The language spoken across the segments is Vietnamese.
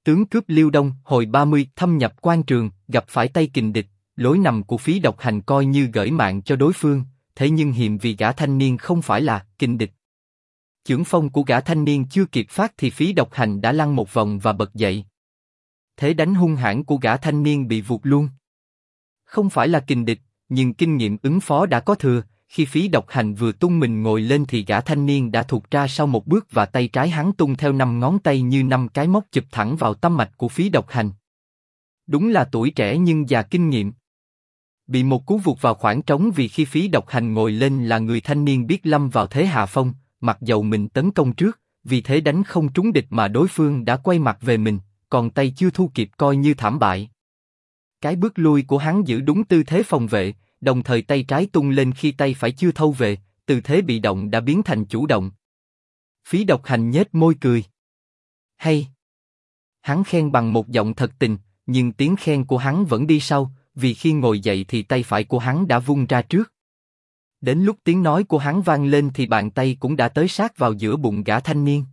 Tướng cướp Liêu Đông hồi 30 thâm nhập quan trường, gặp phải tay kình địch, lối nằm của Phí Độc Hành coi như gởi mạng cho đối phương, thế nhưng hiềm vì gã thanh niên không phải là kình địch. Chưởng phong của gã thanh niên chưa kịp phát thì Phí Độc Hành đã lăn một vòng và bật dậy. Thế đánh hung hãn của gã thanh niên bị vụt luôn. Không phải là kình địch, nhưng kinh nghiệm ứng phó đã có thừa. Khi Phí Độc Hành vừa tung mình ngồi lên thì gã thanh niên đã thụt ra sau một bước và tay trái hắn tung theo 5 ngón tay như 5 cái móc chụp thẳng vào tâm mạch của Phí Độc Hành. Đúng là tuổi trẻ nhưng già kinh nghiệm. Bị một cú vụt vào khoảng trống vì khi Phí Độc Hành ngồi lên là người thanh niên biết lâm vào thế hạ phong, mặc dầu mình tấn công trước, vì thế đánh không trúng địch mà đối phương đã quay mặt về mình, còn tay chưa thu kịp coi như thảm bại. Cái bước lui của hắn giữ đúng tư thế phòng vệ, đồng thời tay trái tung lên khi tay phải chưa thâu về, từ thế bị động đã biến thành chủ động. Phí Độc Hành nhếch môi cười. Hay. Hắn khen bằng một giọng thật tình, nhưng tiếng khen của hắn vẫn đi sau, vì khi ngồi dậy thì tay phải của hắn đã vung ra trước. Đến lúc tiếng nói của hắn vang lên thì bàn tay cũng đã tới sát vào giữa bụng gã thanh niên.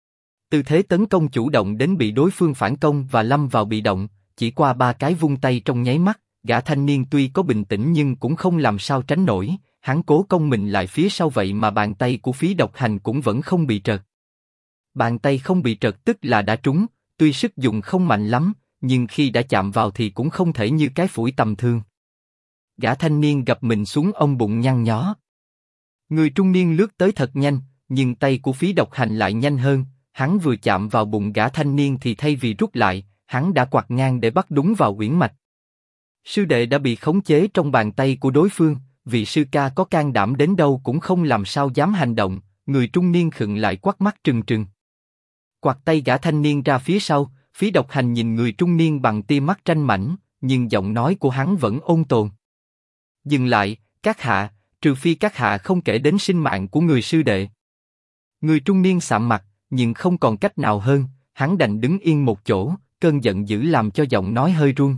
Tư thế tấn công chủ động đến bị đối phương phản công và lâm vào bị động, chỉ qua 3 cái vung tay trong nháy mắt, gã thanh niên tuy có bình tĩnh nhưng cũng không làm sao tránh nổi, hắn cố công mình lại phía sau vậy mà bàn tay của Phí Độc Hành cũng vẫn không bị trật. Bàn tay không bị trật tức là đã trúng, tuy sức dùng không mạnh lắm, nhưng khi đã chạm vào thì cũng không thể như cái phủi tầm thường. Gã thanh niên gập mình xuống ôm bụng nhăn nhó. Người trung niên lướt tới thật nhanh, nhưng tay của Phí Độc Hành lại nhanh hơn, hắn vừa chạm vào bụng gã thanh niên thì thay vì rút lại, hắn đã quạt ngang để bắt đúng vào uyển mạch. Sư đệ đã bị khống chế trong bàn tay của đối phương, vị sư ca có can đảm đến đâu cũng không làm sao dám hành động, người trung niên khựng lại quắt mắt trừng trừng. Quạt tay gã thanh niên ra phía sau, Phí Độc Hành nhìn người trung niên bằng tia mắt tranh mảnh, nhưng giọng nói của hắn vẫn ôn tồn. Dừng lại, các hạ, trừ phi các hạ không kể đến sinh mạng của người sư đệ. Người trung niên sạm mặt, nhưng không còn cách nào hơn, hắn đành đứng yên một chỗ, cơn giận dữ làm cho giọng nói hơi run.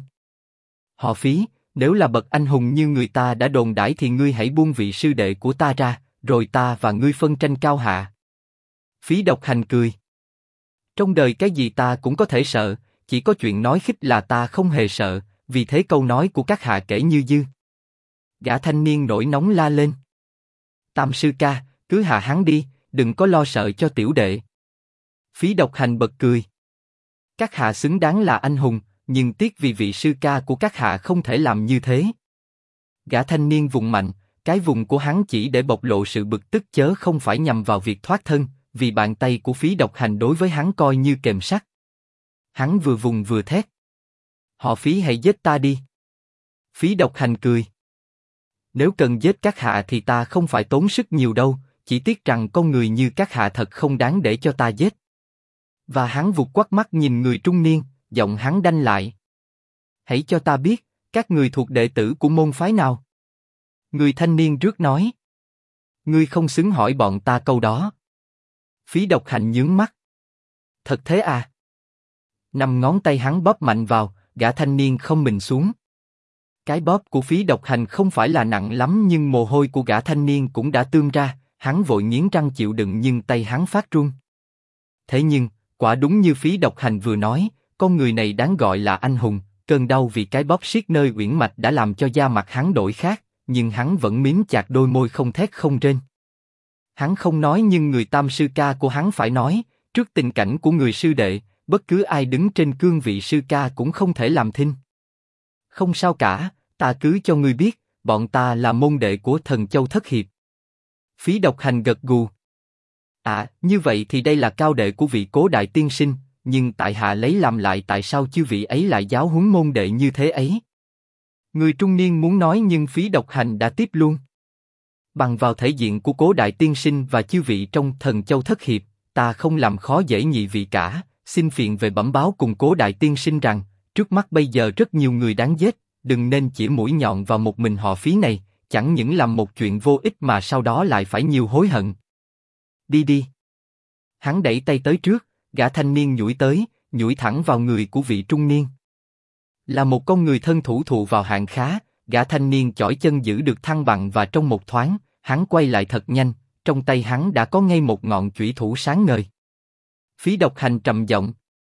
Họ Phí, nếu là bậc anh hùng như người ta đã đồn đãi thì ngươi hãy buông vị sư đệ của ta ra, rồi ta và ngươi phân tranh cao hạ. Phí Độc Hành cười. Trong đời cái gì ta cũng có thể sợ, chỉ có chuyện nói khích là ta không hề sợ, vì thế câu nói của các hạ kể như dư. Gã thanh niên nổi nóng la lên. Tam sư ca, cứ hạ hắn đi, đừng có lo sợ cho tiểu đệ. Phí Độc Hành bật cười. Các hạ xứng đáng là anh hùng, nhưng tiếc vì vị sư ca của các hạ không thể làm như thế. Gã thanh niên vùng mạnh, cái vùng của hắn chỉ để bộc lộ sự bực tức chớ không phải nhằm vào việc thoát thân, vì bàn tay của Phí Độc Hành đối với hắn coi như kềm sắt. Hắn vừa vùng vừa thét. Họ Phí hãy giết ta đi. Phí Độc Hành cười. Nếu cần giết các hạ thì ta không phải tốn sức nhiều đâu, chỉ tiếc rằng con người như các hạ thật không đáng để cho ta giết. Và hắn vụt quắt mắt nhìn người trung niên, giọng hắn đanh lại. Hãy cho ta biết, các người thuộc đệ tử của môn phái nào? Người thanh niên rước nói. Ngươi không xứng hỏi bọn ta câu đó. Phí Độc Hành nhướng mắt. Thật thế à? 5 ngón tay hắn bóp mạnh vào, gã thanh niên không mình xuống. Cái bóp của Phí Độc Hành không phải là nặng lắm nhưng mồ hôi của gã thanh niên cũng đã tươm ra, hắn vội nghiến răng chịu đựng nhưng tay hắn phát run. Thế nhưng, quả đúng như Phí Độc Hành vừa nói, con người này đáng gọi là anh hùng, cơn đau vì cái bóp siết nơi uyển mạch đã làm cho da mặt hắn đổi khác, nhưng hắn vẫn miếm chặt đôi môi không thét không rên. Hắn không nói nhưng người tam sư ca của hắn phải nói, trước tình cảnh của người sư đệ, bất cứ ai đứng trên cương vị sư ca cũng không thể làm thinh. Không sao cả, ta cứ cho ngươi biết, bọn ta là môn đệ của Thần Châu Thất Hiệp. Phí Độc Hành gật gù. À, như vậy thì đây là cao đệ của vị Cố đại tiên sinh, nhưng tại hạ lấy làm lại tại sao chư vị ấy lại giáo huấn môn đệ như thế ấy? Người trung niên muốn nói nhưng Phí Độc Hành đã tiếp luôn. Bằng vào thể diện của Cố đại tiên sinh và chư vị trong Thần Châu Thất Hiệp, ta không làm khó dễ nhị vị cả, xin phiền về bẩm báo cùng Cố đại tiên sinh rằng, trước mắt bây giờ rất nhiều người đáng giết, đừng nên chỉ mũi nhọn vào một mình họ Phí này, chẳng những làm một chuyện vô ích mà sau đó lại phải nhiều hối hận. Đi đi. Hắn đẩy tay tới trước, gã thanh niên nhủi tới, nhủi thẳng vào người của vị trung niên. Là một con người thân thủ thụ vào hạng khá, gã thanh niên chỏi chân giữ được thăng bằng và trong một thoáng, hắn quay lại thật nhanh, trong tay hắn đã có ngay một ngọn chủy thủ sáng ngời. Phí Độc Hành trầm giọng.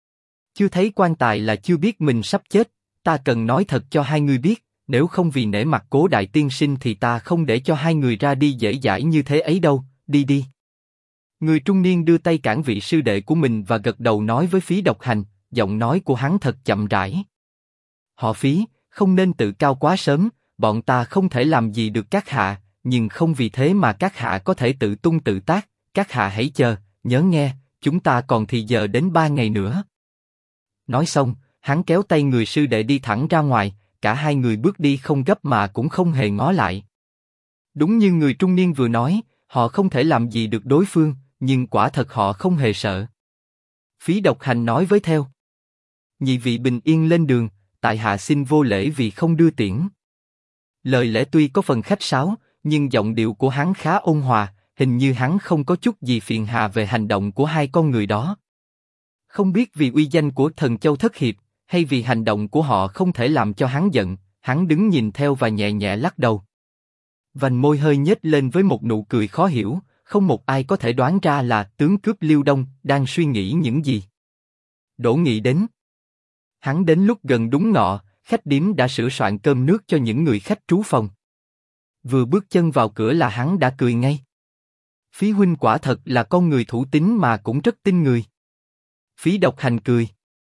Chưa thấy quan tài là chưa biết mình sắp chết, ta cần nói thật cho hai người biết, nếu không vì nể mặt Cố đại tiên sinh thì ta không để cho hai người ra đi dễ dãi như thế ấy đâu, đi đi. Người trung niên đưa tay cản vị sư đệ của mình và gật đầu nói với Phí Độc Hành, giọng nói của hắn thật chậm rãi. Họ Phí, không nên tự cao quá sớm, bọn ta không thể làm gì được các hạ, nhưng không vì thế mà các hạ có thể tự tung tự tác, các hạ hãy chờ, nhớ nghe, chúng ta còn thì giờ đến 3 ngày nữa. Nói xong, hắn kéo tay người sư đệ đi thẳng ra ngoài, cả hai người bước đi không gấp mà cũng không hề ngó lại. Đúng như người trung niên vừa nói, họ không thể làm gì được đối phương, nhưng quả thật họ không hề sợ. Phí Độc Hành nói với theo. Nhị vị bình yên lên đường, tại hạ xin vô lễ vì không đưa tiễn. Lời lẽ tuy có phần khách sáo, nhưng giọng điệu của hắn khá ôn hòa, hình như hắn không có chút gì phiền hà về hành động của hai con người đó. Không biết vì uy danh của Thần Châu Thất Hiệp, hay vì hành động của họ không thể làm cho hắn giận, hắn đứng nhìn theo và nhẹ nhẹ lắc đầu. Vành môi hơi nhếch lên với một nụ cười khó hiểu, không một ai có thể đoán ra là tướng cướp Liêu Đông đang suy nghĩ những gì. Đỗ Nghị đến. Hắn đến lúc gần đúng ngọ, khách điếm đã sửa soạn cơm nước cho những người khách trú phòng. Vừa bước chân vào cửa là hắn đã cười ngay. Phí huynh quả thật là con người thủ tín mà cũng rất tin người. Phí Độc Hành cười.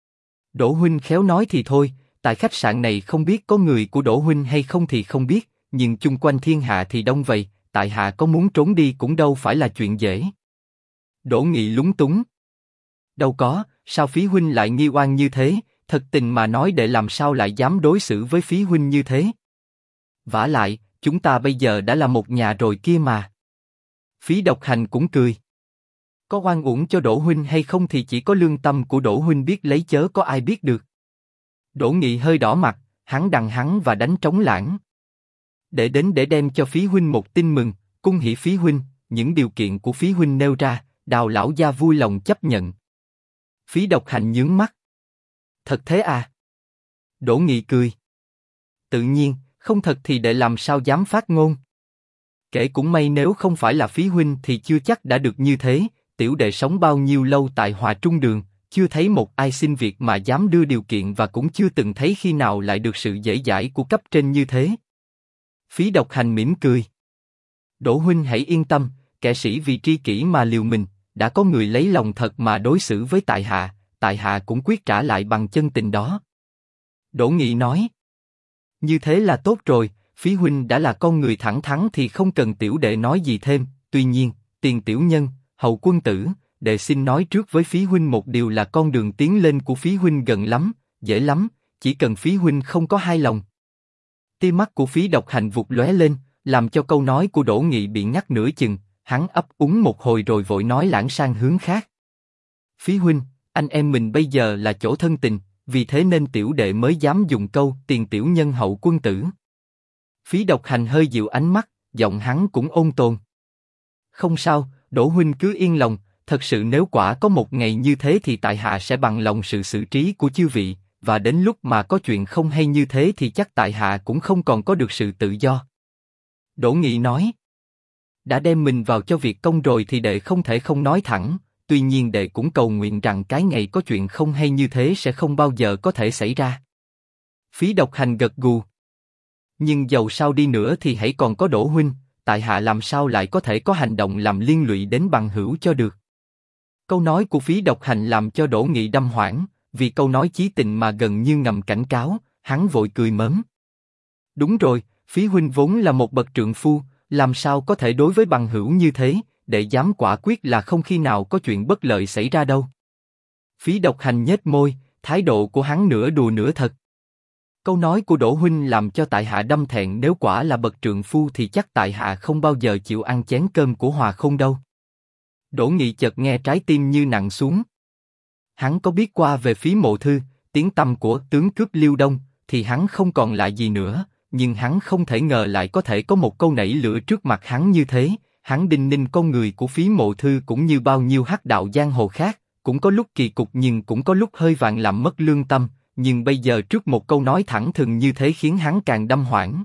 Đỗ huynh khéo nói thì thôi, tại khách sạn này không biết có người của Đỗ huynh hay không thì không biết, nhưng chung quanh thiên hạ thì đông vậy, tại hạ có muốn trốn đi cũng đâu phải là chuyện dễ. Đỗ Nghị lúng túng. Đâu có, sao Phí huynh lại nghi oan như thế, thật tình mà nói đệ làm sao lại dám đối xử với Phí huynh như thế. Vả lại, chúng ta bây giờ đã là một nhà rồi kia mà. Phí Độc Hành cũng cười. Có oan uổng cho Đỗ huynh hay không thì chỉ có lương tâm của Đỗ huynh biết lấy, chớ có ai biết được. Đỗ Nghị hơi đỏ mặt, hắn đằng hắn và đánh trống lãng. Để đến để đem cho Phí huynh một tin mừng, cung hỷ Phí huynh, những điều kiện của Phí huynh nêu ra, Đào lão gia vui lòng chấp nhận. Phí Độc Hành nhướng mắt. Thật thế à? Đỗ Nghị cười. Tự nhiên, không thật thì đệ làm sao dám phát ngôn. Kể cũng may nếu không phải là Phí huynh thì chưa chắc đã được như thế, tiểu đệ sống bao nhiêu lâu tại Hòa Trung Đường, chưa thấy một ai xin việc mà dám đưa điều kiện và cũng chưa từng thấy khi nào lại được sự dễ dãi của cấp trên như thế. Phí Độc Hành mỉm cười. Đỗ huynh hãy yên tâm, kẻ sĩ vì tri kỷ mà liều mình, đã có người lấy lòng thật mà đối xử với tại hạ cũng quyết trả lại bằng chân tình đó. Đỗ Nghị nói. Như thế là tốt rồi, Phí huynh đã là con người thẳng thắn thì không cần tiểu đệ nói gì thêm, tuy nhiên, tiền tiểu nhân, hầu quân tử, đệ xin nói trước với Phí huynh một điều là con đường tiến lên của Phí huynh gần lắm, dễ lắm, chỉ cần Phí huynh không có hai lòng. Tia mắt của Phí Độc Hành vụt lóe lên, làm cho câu nói của Đỗ Nghị bị ngắt nửa chừng, hắn ấp úng một hồi rồi vội nói lãng sang hướng khác. Phí huynh, anh em mình bây giờ là chỗ thân tình, vì thế nên tiểu đệ mới dám dùng câu tiền tiểu nhân hậu quân tử. Phí Độc Hành hơi dịu ánh mắt, giọng hắn cũng ôn tồn. Không sao, Đỗ huynh cứ yên lòng, thật sự nếu quả có một ngày như thế thì tại hạ sẽ bằng lòng sự xử trí của chư vị, và đến lúc mà có chuyện không hay như thế thì chắc tại hạ cũng không còn có được sự tự do. Đỗ Nghị nói. Đã đem mình vào cho việc công rồi thì đệ không thể không nói thẳng, tuy nhiên đệ cũng cầu nguyện rằng cái ngày có chuyện không hay như thế sẽ không bao giờ có thể xảy ra. Phí Độc Hành gật gù. Nhưng dầu sao đi nữa thì hãy còn có Đỗ huynh, tại hạ làm sao lại có thể có hành động làm liên lụy đến bằng hữu cho được. Câu nói của Phí Độc Hành làm cho Đỗ Nghị đâm hoảng, vì câu nói chí tình mà gần như ngầm cảnh cáo, hắn vội cười mớm. Đúng rồi, Phí huynh vốn là một bậc trượng phu, làm sao có thể đối với bằng hữu như thế, đệ dám quả quyết là không khi nào có chuyện bất lợi xảy ra đâu. Phí Độc Hành nhếch môi, thái độ của hắn nửa đùa nửa thật. Câu nói của Đỗ huynh làm cho tại hạ đâm thẹn, nếu quả là bậc trượng phu thì chắc tại hạ không bao giờ chịu ăn chén cơm của Hòa Không đâu. Đỗ Nghị chợt nghe trái tim như nặng xuống. Hắn có biết qua về Phí Mộ Thư, tiếng tăm của tướng cướp Liêu Đông, thì hắn không còn lại gì nữa, nhưng hắn không thể ngờ lại có thể có một câu nảy lửa trước mặt hắn như thế. Hắn đinh ninh con người của Phí Mộ Thư cũng như bao nhiêu hắc đạo giang hồ khác, cũng có lúc kỳ cục nhưng cũng có lúc hơi vàng làm mất lương tâm, nhưng bây giờ trước một câu nói thẳng thừng như thế khiến hắn càng đâm hoảng.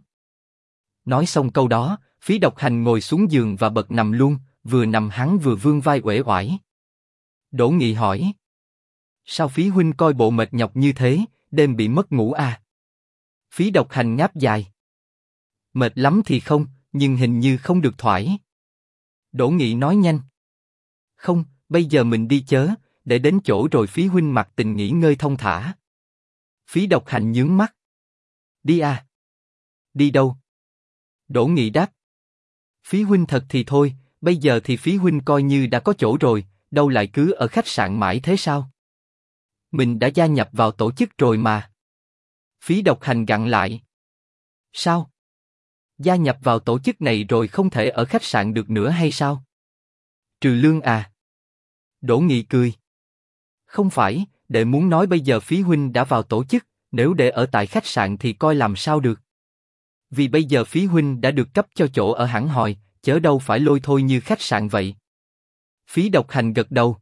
Nói xong câu đó, Phí Độc Hành ngồi xuống giường và bật nằm luôn, vừa nằm hắn vừa vươn vai uể oải. Đỗ Nghị hỏi. Sao Phí huynh coi bộ mệt nhọc như thế, đêm bị mất ngủ à? Phí Độc Hành ngáp dài. Mệt lắm thì không, nhưng hình như không được thoải. Đỗ Nghị nói nhanh. Không, bây giờ mình đi chớ, để đến chỗ rồi Phí huynh mặc tình nghỉ ngơi thong thả. Phí Độc Hành nhướng mắt. Đi à? Đi đâu? Đỗ Nghị đáp. Phí huynh thật thì thôi, bây giờ thì Phí huynh coi như đã có chỗ rồi, đâu lại cứ ở khách sạn mãi thế sao? Mình đã gia nhập vào tổ chức rồi mà. Phí Độc Hành gặng lại. Sao? Gia nhập vào tổ chức này rồi không thể ở khách sạn được nữa hay sao? Trừ lương à? Đỗ Nghị cười. Không phải, đệ muốn nói bây giờ Phí huynh đã vào tổ chức, nếu để ở tại khách sạn thì coi làm sao được. Vì bây giờ Phí huynh đã được cấp cho chỗ ở hẳn hoi, chớ đâu phải lôi thôi như khách sạn vậy. Phí Độc Hành gật đầu.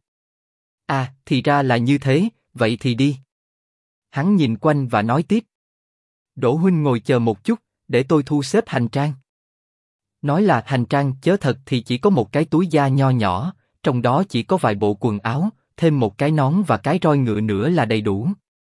À, thì ra là như thế, vậy thì đi. Hắn nhìn quanh và nói tiếp. Đỗ huynh ngồi chờ một chút, để tôi thu xếp hành trang. Nói là hành trang chớ thật thì chỉ có một cái túi da nho nhỏ, trong đó chỉ có vài bộ quần áo, thêm một cái nón và cái roi ngựa nữa là đầy đủ.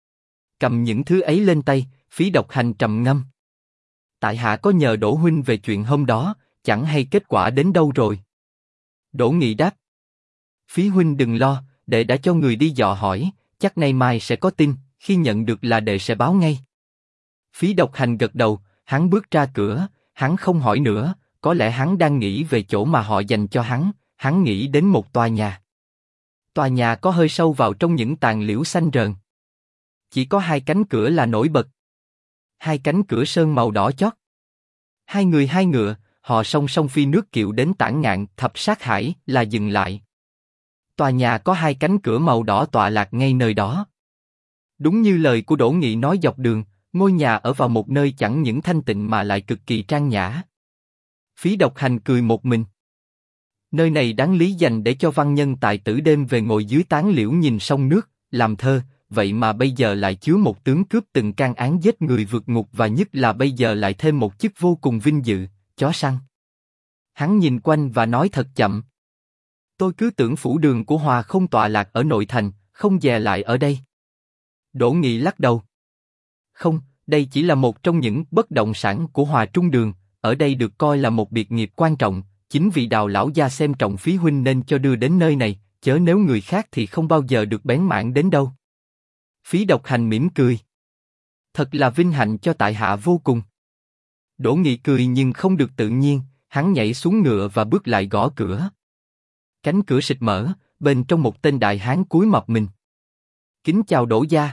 Cầm những thứ ấy lên tay, Phí Độc Hành trầm ngâm. Tại hạ có nhờ Đỗ huynh về chuyện hôm đó, chẳng hay kết quả đến đâu rồi. Đỗ Nghị đáp. Phí huynh đừng lo, đệ đã cho người đi dò hỏi, chắc nay mai sẽ có tin, khi nhận được là đệ sẽ báo ngay. Phí Độc Hành gật đầu, hắn bước ra cửa, hắn không hỏi nữa, có lẽ hắn đang nghĩ về chỗ mà họ dành cho hắn nghĩ đến một tòa nhà. Tòa nhà có hơi sâu vào trong những tàn liễu xanh rờn. Chỉ có hai cánh cửa là nổi bật. Hai cánh cửa sơn màu đỏ chót. Hai người hai ngựa, họ song song phi nước kiệu đến Tản Ngạn Thập Sát Hải là dừng lại. Tòa nhà có hai cánh cửa màu đỏ tọa lạc ngay nơi đó. Đúng như lời của Đỗ Nghị nói dọc đường, ngôi nhà ở vào một nơi chẳng những thanh tịnh mà lại cực kỳ trang nhã. Phí Độc Hành cười một mình. Nơi này đáng lý dành để cho văn nhân tài tử đêm về ngồi dưới tán liễu nhìn sông nước, làm thơ, vậy mà bây giờ lại chứa một tướng cướp từng can án giết người vượt ngục và nhất là bây giờ lại thêm một chức vô cùng vinh dự, chó săn. Hắn nhìn quanh và nói thật chậm. Tôi cứ tưởng phủ đường của Hòa không tọa lạc ở nội thành, không dè lại ở đây. Đỗ Nghị lắc đầu. Không, đây chỉ là một trong những bất động sản của Hòa Trung Đường, ở đây được coi là một biệt nghiệp quan trọng, chính vì Đào lão gia xem trọng Phí huynh nên cho đưa đến nơi này, chớ nếu người khác thì không bao giờ được bén mảng đến đâu. Phí Độc Hành mỉm cười. Thật là vinh hạnh cho tại hạ vô cùng. Đỗ Nghị cười nhưng không được tự nhiên, hắn nhảy xuống ngựa và bước lại gõ cửa. Cánh cửa xịt mở, bên trong một tên đại hán cúi mập mình. Kính chào Đỗ gia.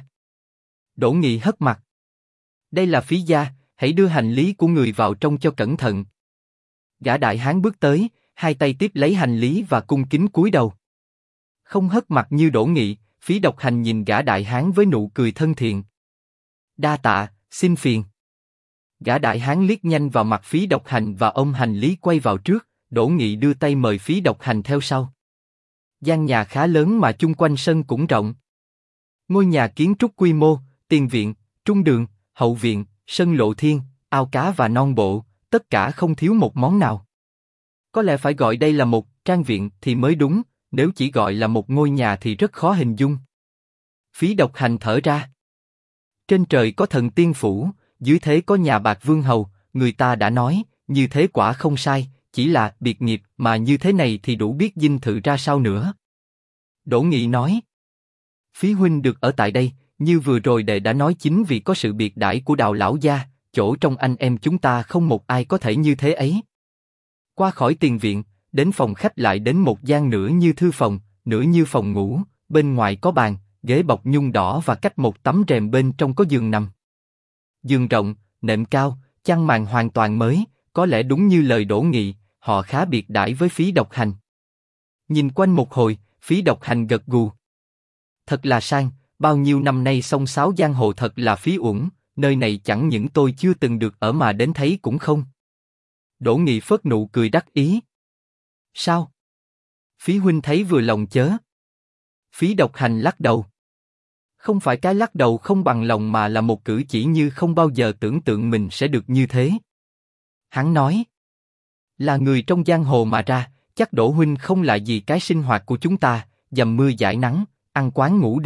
Đỗ Nghị hất mặt. Đây là Phí gia, hãy đưa hành lý của người vào trong cho cẩn thận. Gã đại hán bước tới, hai tay tiếp lấy hành lý và cung kính cúi đầu. Không hất mặt như Đỗ Nghị, Phí Độc Hành nhìn gã đại hán với nụ cười thân thiện. Đa tạ, xin phiền. Gã đại hán liếc nhanh vào mặt Phí Độc Hành và ôm hành lý quay vào trước, Đỗ Nghị đưa tay mời Phí Độc Hành theo sau. Gian nhà khá lớn mà chung quanh sân cũng rộng. Ngôi nhà kiến trúc quy mô, tiền viện, trung đường, hậu viện, sân lộ thiên, ao cá và non bộ, tất cả không thiếu một món nào. Có lẽ phải gọi đây là một trang viện thì mới đúng, nếu chỉ gọi là một ngôi nhà thì rất khó hình dung. Phí Độc Hành thở ra. Trên trời có thần tiên phủ, dưới thế có nhà bạc vương hầu, người ta đã nói, như thế quả không sai, chỉ là biệt nghiệp mà như thế này thì đủ biết dinh thự ra sao nữa. Đỗ Nghị nói. Phí huynh được ở tại đây, như vừa rồi đệ đã nói chính vì có sự biệt đãi của Đào lão gia, chỗ trong anh em chúng ta không một ai có thể như thế ấy. Qua khỏi tiền viện, đến phòng khách lại đến một gian nửa như thư phòng, nửa như phòng ngủ, bên ngoài có bàn, ghế bọc nhung đỏ và cách một tấm rèm bên trong có giường nằm. Giường rộng, nệm cao, chăn màn hoàn toàn mới, có lẽ đúng như lời Đỗ Nghị, họ khá biệt đãi với Phí Độc Hành. Nhìn quanh một hồi, Phí Độc Hành gật gù. Thật là sang, bao nhiêu năm nay xông xáo giang hồ thật là phí uổng, nơi này chẳng những tôi chưa từng được ở mà đến thấy cũng không. Đỗ Nghị phớt nụ cười đắc ý. Sao? Phí huynh thấy vừa lòng chớ? Phí Độc Hành lắc đầu. Không phải cái lắc đầu không bằng lòng mà là một cử chỉ như không bao giờ tưởng tượng mình sẽ được như thế. Hắn nói. Là người trong giang hồ mà ra, chắc Đỗ huynh không lạ gì cái sinh hoạt của chúng ta, dầm mưa dãi nắng, ăn quán ngủ đình,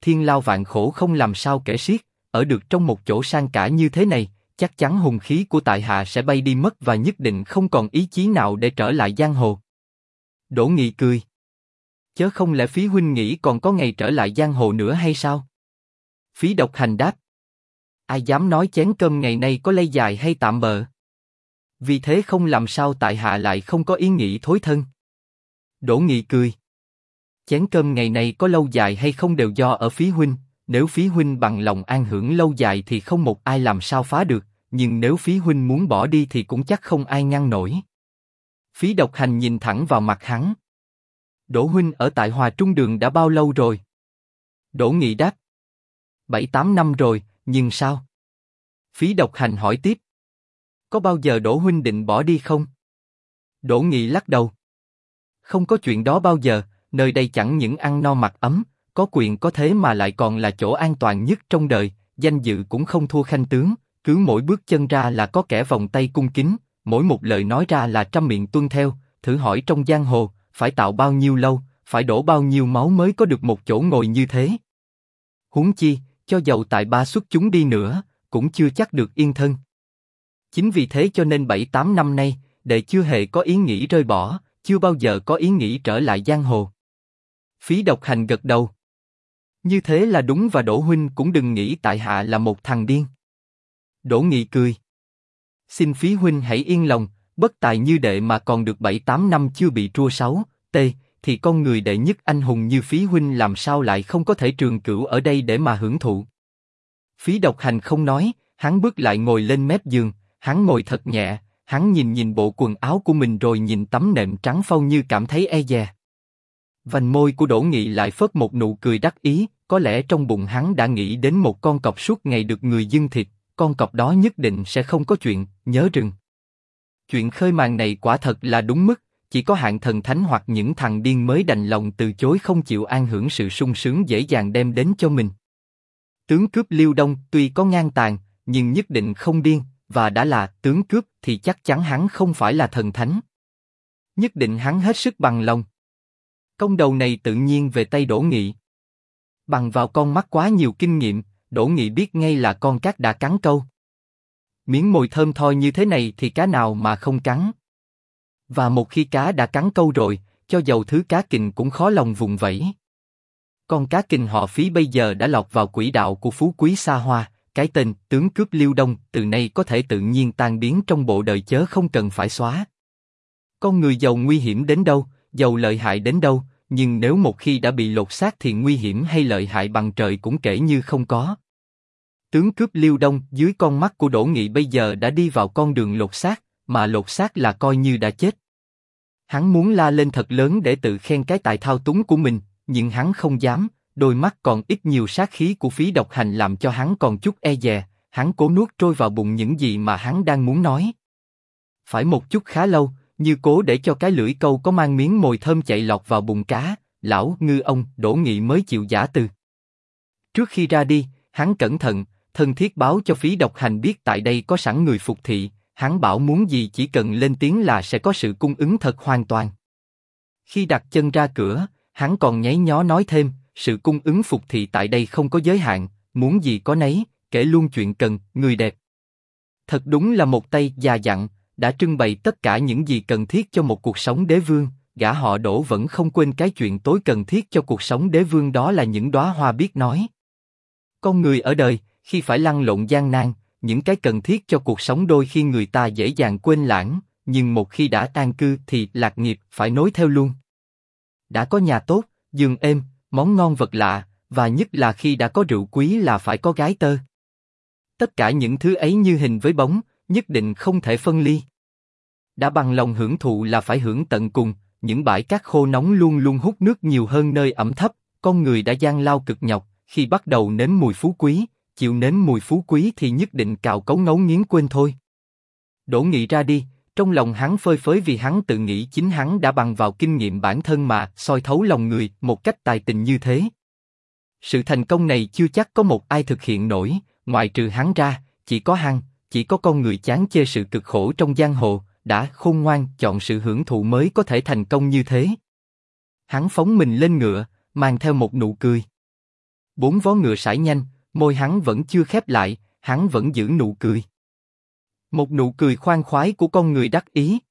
thiên lao vạn khổ không làm sao kể xiết, ở được trong một chỗ sang cả như thế này, chắc chắn hùng khí của tại hạ sẽ bay đi mất và nhất định không còn ý chí nào để trở lại giang hồ. Đỗ Nghị cười. Chớ không lẽ Phí huynh nghĩ còn có ngày trở lại giang hồ nữa hay sao? Phí Độc Hành đáp. Ai dám nói chén cơm ngày nay có lây dài hay tạm bợ? Vì thế không làm sao tại hạ lại không có ý nghĩ thối thân. Đỗ Nghị cười. Chén cơm ngày nay có lâu dài hay không đều do ở Phí huynh, nếu Phí huynh bằng lòng an hưởng lâu dài thì không một ai làm sao phá được, nhưng nếu Phí huynh muốn bỏ đi thì cũng chắc không ai ngăn nổi. Phí Độc Hành nhìn thẳng vào mặt hắn. Đỗ huynh ở tại Hòa Trung Đường đã bao lâu rồi? Đỗ Nghị đáp. 7-8 năm rồi, nhưng sao? Phí Độc Hành hỏi tiếp. Có bao giờ Đỗ huynh định bỏ đi không? Đỗ Nghị lắc đầu. Không có chuyện đó bao giờ, nơi đây chẳng những ăn no mặc ấm, có quyền có thế mà lại còn là chỗ an toàn nhất trong đời, danh dự cũng không thua khanh tướng, cứ mỗi bước chân ra là có kẻ vòng tay cung kính, mỗi một lời nói ra là trăm miệng tuân theo, thử hỏi trong giang hồ, phải tạo bao nhiêu lâu, phải đổ bao nhiêu máu mới có được một chỗ ngồi như thế. Huống chi, cho dầu tại ba xuất chúng đi nữa, cũng chưa chắc được yên thân. Chính vì thế cho nên 7-8 năm nay, đệ chưa hề có ý nghĩ rời bỏ, chưa bao giờ có ý nghĩ trở lại giang hồ. Phí Độc Hành gật đầu. Như thế là đúng và Đỗ huynh cũng đừng nghĩ tại hạ là một thằng điên. Đỗ Nghị cười. Xin Phí huynh hãy yên lòng, bất tài như đệ mà còn được 7-8 năm chưa bị trua sáu, thì con người đệ nhất anh hùng như Phí huynh làm sao lại không có thể trường cửu ở đây để mà hưởng thụ. Phí Độc Hành không nói, hắn bước lại ngồi lên mép giường, hắn ngồi thật nhẹ, hắn nhìn bộ quần áo của mình rồi nhìn tấm nệm trắng phau như cảm thấy e dè. Vành môi của Đỗ Nghị lại phớt một nụ cười đắc ý, có lẽ trong bụng hắn đã nghĩ đến một con cọp suốt ngày được người dưng thịt, con cọp đó nhất định sẽ không có chuyện nhớ rừng. Chuyện khơi màn này quả thật là đúng mức, chỉ có hạng thần thánh hoặc những thằng điên mới đành lòng từ chối không chịu an hưởng sự sung sướng dễ dàng đem đến cho mình. Tướng cướp Liêu Đông tuy có ngang tàn, nhưng nhất định không điên, và đã là tướng cướp thì chắc chắn hắn không phải là thần thánh. Nhất định hắn hết sức bằng lòng. Công đầu này tự nhiên về tay Đỗ Nghị. Bằng vào con mắt quá nhiều kinh nghiệm, Đỗ Nghị biết ngay là con cát đã cắn câu. Miếng mồi thơm tho như thế này thì cá nào mà không cắn. Và một khi cá đã cắn câu rồi, cho dầu thứ cá kình cũng khó lòng vùng vẫy. Con cá kình họ Phí bây giờ đã lọt vào quỹ đạo của phú quý xa hoa, cái tên tướng cướp Liêu Đông từ nay có thể tự nhiên tan biến trong bộ đời chớ không cần phải xóa. Con người giàu nguy hiểm đến đâu, giàu lợi hại đến đâu, nhưng nếu một khi đã bị lột xác thì nguy hiểm hay lợi hại bằng trời cũng kể như không có. Tướng cướp Liêu Đông dưới con mắt của Đỗ Nghị bây giờ đã đi vào con đường lột xác, mà lột xác là coi như đã chết. Hắn muốn la lên thật lớn để tự khen cái tài thao túng của mình, nhưng hắn không dám, đôi mắt còn ít nhiều sát khí của Phí Độc Hành làm cho hắn còn chút e dè, hắn cố nuốt trôi vào bụng những gì mà hắn đang muốn nói. Phải một chút khá lâu, như cố để cho cái lưỡi câu có mang miếng mồi thơm chạy lọt vào bụng cá, lão ngư ông Đỗ Nghị mới chịu giã từ. Trước khi ra đi, hắn cẩn thận, thân thiết báo cho Phí Độc Hành biết tại đây có sẵn người phục thị, hắn bảo muốn gì chỉ cần lên tiếng là sẽ có sự cung ứng thật hoàn toàn. Khi đặt chân ra cửa, hắn còn nháy nhó nói thêm, sự cung ứng phục thị tại đây không có giới hạn, muốn gì có nấy, kể luôn chuyện cần, người đẹp. Thật đúng là một tay già dặn, đã trưng bày tất cả những gì cần thiết cho một cuộc sống đế vương, gã họ Đỗ vẫn không quên cái chuyện tối cần thiết cho cuộc sống đế vương đó là những đóa hoa biết nói. Con người ở đời, khi phải lăn lộn gian nan, những cái cần thiết cho cuộc sống đôi khi người ta dễ dàng quên lãng, nhưng một khi đã an cư thì lạc nghiệp phải nối theo luôn. Đã có nhà tốt, giường êm, món ngon vật lạ, và nhất là khi đã có rượu quý là phải có gái tơ. Tất cả những thứ ấy như hình với bóng, nhất định không thể phân ly. Đã bằng lòng hưởng thụ là phải hưởng tận cùng, những bãi cát khô nóng luôn luôn hút nước nhiều hơn nơi ẩm thấp, con người đã gian lao cực nhọc, khi bắt đầu nếm mùi phú quý, chịu nếm mùi phú quý thì nhất định cào cấu ngấu nghiến quên thôi. Đỗ Nghị ra đi, trong lòng hắn phơi phới vì hắn tự nghĩ chính hắn đã bằng vào kinh nghiệm bản thân mà soi thấu lòng người một cách tài tình như thế. Sự thành công này chưa chắc có một ai thực hiện nổi, ngoại trừ hắn ra, chỉ có hắn, chỉ có con người chán chê sự cực khổ trong giang hồ, đã khôn ngoan chọn sự hưởng thụ mới có thể thành công như thế. Hắn phóng mình lên ngựa, mang theo một nụ cười. Bốn vó ngựa sải nhanh, môi hắn vẫn chưa khép lại, hắn vẫn giữ nụ cười. Một nụ cười khoan khoái của con người đắc ý.